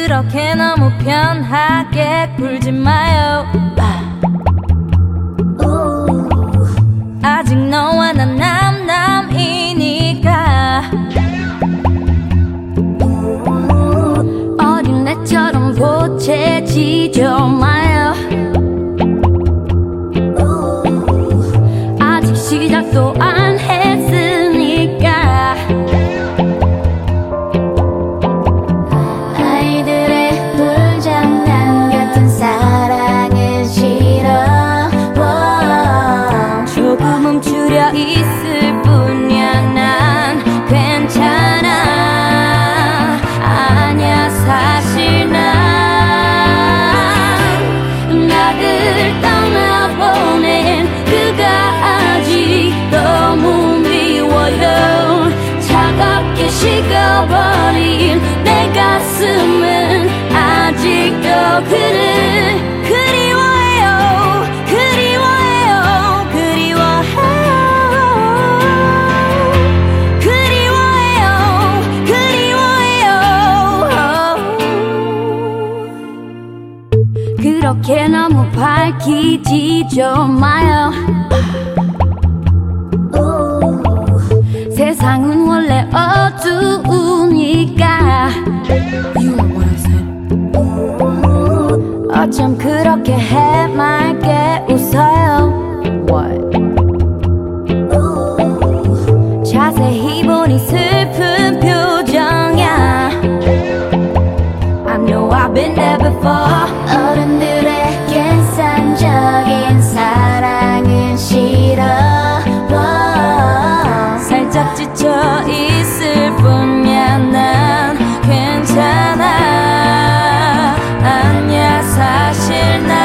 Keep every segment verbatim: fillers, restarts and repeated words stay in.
그렇게 너무 편하게 굴지 마요. 아직 너와 난 남남이니까 어린애처럼 보채지죠 마요. 아직 시작도 안 했으니까 아이들의 불장난 같은 사랑은 싫어. 조금 멈추려 있을 뿐이야. 난 괜찮아. 아냐 사실 난 나를 떠나보낸 그가 아직 너무 미워요. 차갑게 식어버린 내 가슴은 아직도 그를 그리워해요. 그리워해요. 그리워해요. 그리워해요. 그리워해요. 그렇게 너무 밝히지죠 마요. 세상은 원래 어두우니까 You know what I said. 어쩜 그렇게 해맑게 웃어요. What? 자세히 보니 슬픈 표정이야. I know I've been there before. 어른들의 계산적인 사랑은 싫어. 살짝 지쳐 있을 뿐이야. 난 괜찮아. 아니야 사실 난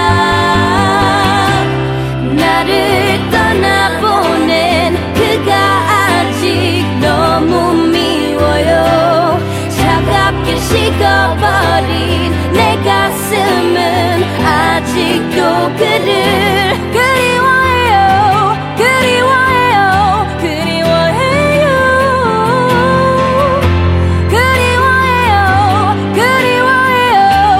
나를 떠나보낸 그가 아직 너무 미워요. 차갑게 식어버린 내 가슴은 아직도 그를 그리워해요. 그리워해요. 그리워해요. 그리워해요. 그리워해요.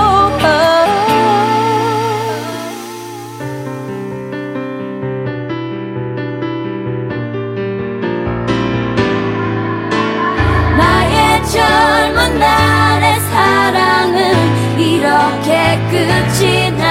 나의 젊은 날의 사랑은 이렇게 끝이 나